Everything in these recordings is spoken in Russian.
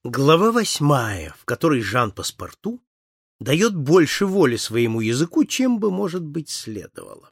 Глава 8, в которой Жан Паспарту дает больше воли своему языку, чем бы, может быть, следовало.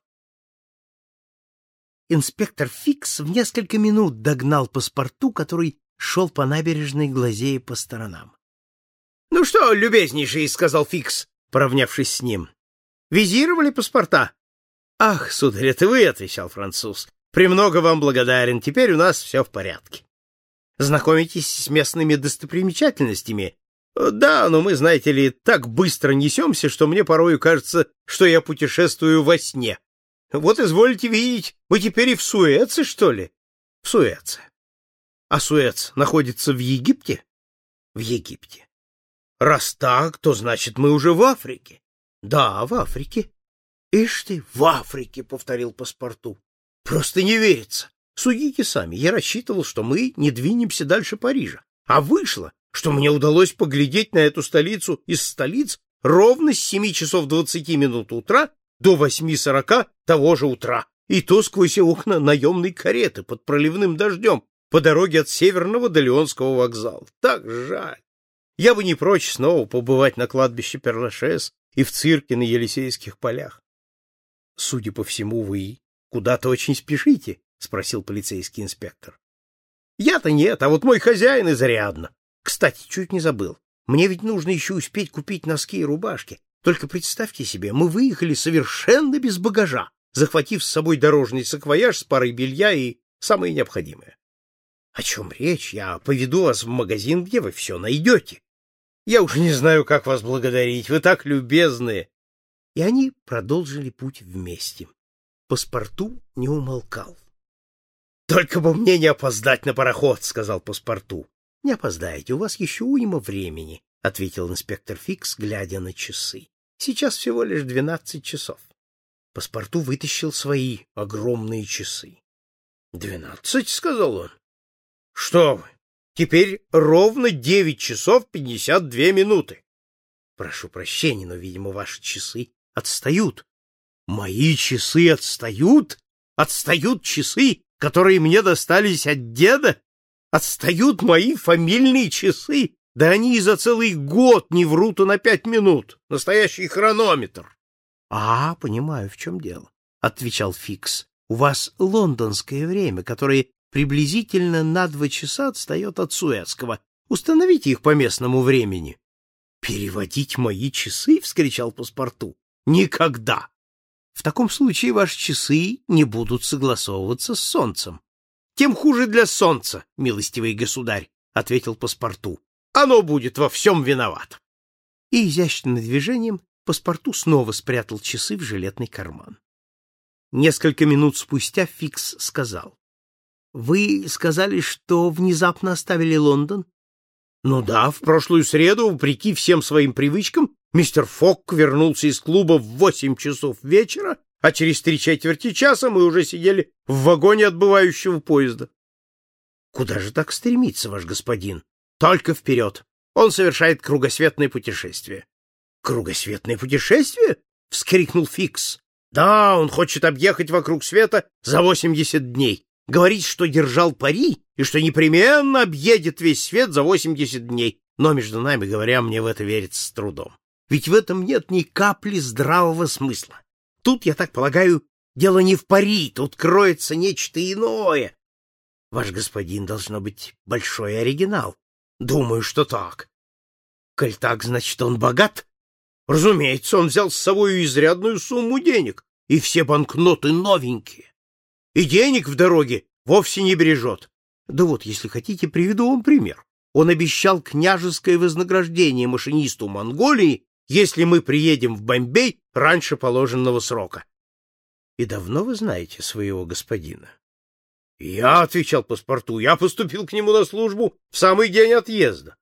Инспектор Фикс в несколько минут догнал Паспарту, который шел по набережной, глазея по сторонам. — Ну что, любезнейший, — сказал Фикс, поравнявшись с ним, — визировали паспорта? — Ах, сударь, это вы, — отвечал француз, — премного вам благодарен, теперь у нас все в порядке. Знакомитесь с местными достопримечательностями? Да, но мы, знаете ли, так быстро несемся, что мне порою кажется, что я путешествую во сне. Вот изволите видеть, вы теперь и в Суэце, что ли? В Суэце. А Суэц находится в Египте? В Египте. Раз так, то значит мы уже в Африке. Да, в Африке. Ишь ты, в Африке, повторил Паспарту. Просто не верится. Судите сами, я рассчитывал, что мы не двинемся дальше Парижа, а вышло, что мне удалось поглядеть на эту столицу из столиц ровно с 7 часов 20 минут утра до 8:40 того же утра, и то сквозь окна наемной кареты под проливным дождем по дороге от Северного до Лионского вокзала. Так жаль. Я бы не прочь снова побывать на кладбище Пер-Лашез и в цирке на Елисейских полях. Судя по всему, вы куда-то очень спешите, — спросил полицейский инспектор. — Я-то нет, а вот мой хозяин изрядно. Кстати, чуть не забыл. Мне ведь нужно еще успеть купить носки и рубашки. Только представьте себе, мы выехали совершенно без багажа, захватив с собой дорожный саквояж с парой белья и самое необходимое. — О чем речь? Я поведу вас в магазин, где вы все найдете. Я уж не знаю, как вас благодарить, вы так любезны. И они продолжили путь вместе. Паспарту не умолкал. — Только бы мне не опоздать на пароход, — сказал Паспарту. — Не опоздаете, у вас еще уйма времени, — ответил инспектор Фикс, глядя на часы. — Сейчас всего лишь 12 часов. Паспарту вытащил свои огромные часы. — 12, — сказал он. — Что вы, теперь ровно 9 часов 52 минуты. — Прошу прощения, но, видимо, ваши часы отстают. — Мои часы отстают? Отстают часы, которые мне достались от деда? Отстают мои фамильные часы? Да они и за целый год не врут и на 5 минут. Настоящий хронометр. — понимаю, в чем дело, — отвечал Фикс. — У вас лондонское время, которое приблизительно на 2 часа отстает от суэцкого. Установите их по местному времени. — Переводить мои часы? — вскричал Паспарту. — Никогда! В таком случае ваши часы не будут согласовываться с солнцем. — Тем хуже для солнца, милостивый государь, — ответил Паспарту. — Оно будет во всем виновато. И изящным движением Паспарту снова спрятал часы в жилетный карман. Несколько минут спустя Фикс сказал: — Вы сказали, что внезапно оставили Лондон? — Ну да, в прошлую среду, вопреки всем своим привычкам, мистер Фок вернулся из клуба в 8 часов вечера, а через 3/4 часа мы уже сидели в вагоне отбывающего поезда. — Куда же так стремится ваш господин? — Только вперед. Он совершает кругосветное путешествие. — Кругосветное путешествие? — вскрикнул Фикс. — Да, он хочет объехать вокруг света за 80 дней. Говорит, что держал пари и что непременно объедет весь свет за 80 дней. Но, между нами говоря, мне в это верится с трудом. Ведь в этом нет ни капли здравого смысла. Тут, я так полагаю, дело не в пари, тут кроется нечто иное. Ваш господин, должно быть, большой оригинал. Думаю, что так. Коль так, значит, он богат? Разумеется, он взял с собой изрядную сумму денег, и все банкноты новенькие. И денег в дороге вовсе не бережет. Да вот, если хотите, приведу вам пример. Он обещал княжеское вознаграждение машинисту Монголии, если мы приедем в Бомбей раньше положенного срока. — И давно вы знаете своего господина? — Я, — отвечал Паспарту, — я поступил к нему на службу в самый день отъезда.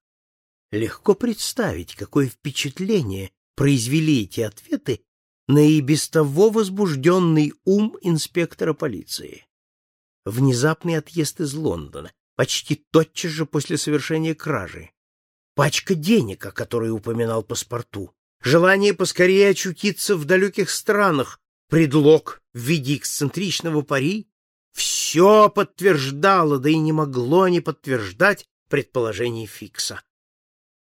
Легко представить, какое впечатление произвели эти ответы на и без того возбужденный ум инспектора полиции. Внезапный отъезд из Лондона, почти тотчас же после совершения кражи. Пачка денег, о которой упоминал Паспарту, желание поскорее очутиться в далеких странах, предлог в виде эксцентричного пари — все подтверждало, да и не могло не подтверждать предположение Фикса.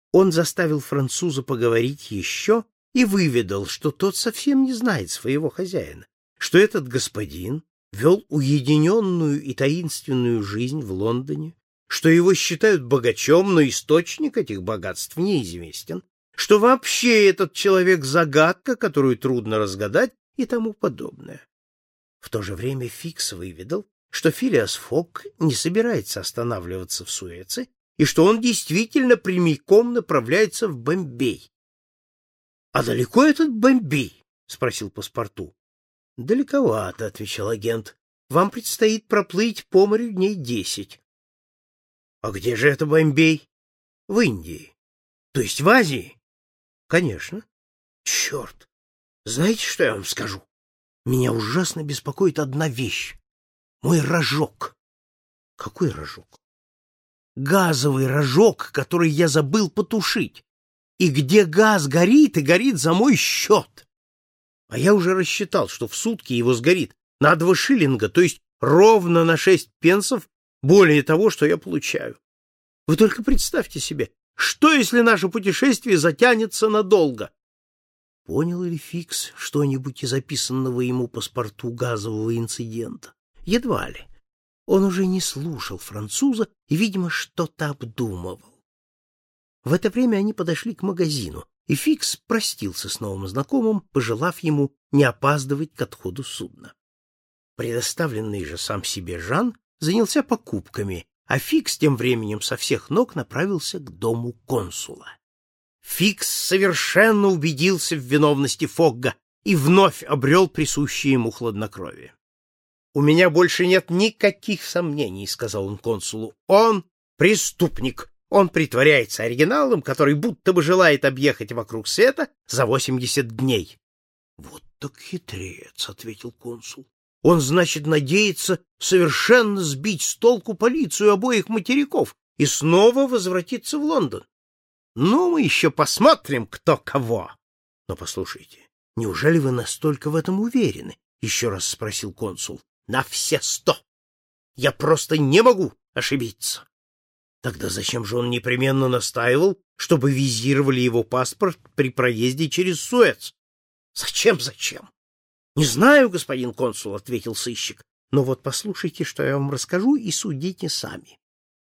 Он заставил француза поговорить еще и выведал, что тот совсем не знает своего хозяина, что этот господин вел уединенную и таинственную жизнь в Лондоне, что его считают богачом, но источник этих богатств неизвестен, что вообще этот человек — загадка, которую трудно разгадать, и тому подобное. В то же время Фикс выведал, что Филиас Фогг не собирается останавливаться в Суэце и что он действительно прямиком направляется в Бомбей. — А далеко этот Бомбей? — спросил паспорту. — Далековато, — отвечал агент. — Вам предстоит проплыть по морю дней 10. — А где же это Бомбей? — В Индии. — То есть в Азии? — Конечно. — Черт! Знаете, что я вам скажу? Меня ужасно беспокоит одна вещь. Мой рожок. — Какой рожок? — Газовый рожок, который я забыл потушить. И где газ горит, и горит за мой счет. А я уже рассчитал, что в сутки его сгорит на 2 шиллинга, то есть ровно на 6 пенсов более того, что я получаю. Вы только представьте себе, что если наше путешествие затянется надолго? Понял ли Фикс что-нибудь из описанного ему паспорту газового инцидента? Едва ли. Он уже не слушал француза и, видимо, что-то обдумывал. В это время они подошли к магазину, и Фикс простился с новым знакомым, пожелав ему не опаздывать к отходу судна. Предоставленный же сам себе Жан занялся покупками, а Фикс тем временем со всех ног направился к дому консула. Фикс совершенно убедился в виновности Фогга и вновь обрел присущее ему хладнокровие. — У меня больше нет никаких сомнений, — сказал он консулу. — Он преступник. Он притворяется оригиналом, который будто бы желает объехать вокруг света за 80 дней. — Вот так хитрец, — ответил консул. — Он, значит, надеется совершенно сбить с толку полицию обоих материков и снова возвратиться в Лондон. Ну, мы еще посмотрим, кто кого. — Но послушайте, неужели вы настолько в этом уверены? — еще раз спросил консул. — На все 100. Я просто не могу ошибиться. Тогда зачем же он непременно настаивал, чтобы визировали его паспорт при проезде через Суэц? — Зачем? — Не знаю, господин консул, — ответил сыщик. — Но вот послушайте, что я вам расскажу, и судите сами.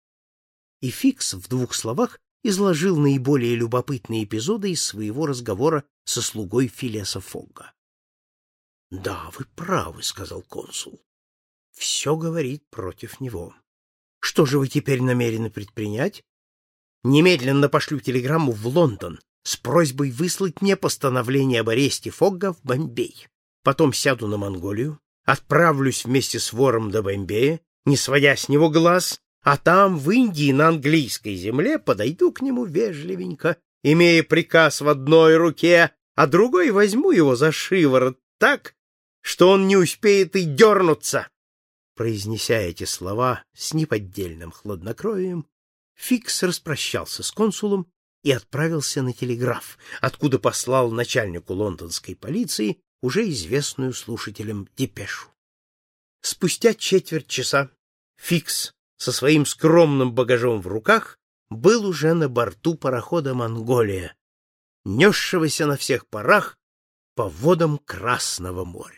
И Фикс в 2 словах изложил наиболее любопытные эпизоды из своего разговора со слугой Филиаса Фогга. — Да, вы правы, — сказал консул. — Все говорит против него. Что же вы теперь намерены предпринять? Немедленно пошлю телеграмму в Лондон с просьбой выслать мне постановление об аресте Фогга в Бомбей. Потом сяду на Монголию, отправлюсь вместе с вором до Бомбея, не сводя с него глаз, а там, в Индии, на английской земле, подойду к нему вежливенько, имея приказ в одной руке, а другой возьму его за шиворот так, что он не успеет и дернуться. Произнеся эти слова с неподдельным хладнокровием, Фикс распрощался с консулом и отправился на телеграф, откуда послал начальнику лондонской полиции уже известную слушателям депешу. Спустя четверть часа Фикс со своим скромным багажом в руках был уже на борту парохода «Монголия», несшегося на всех парах по водам Красного моря.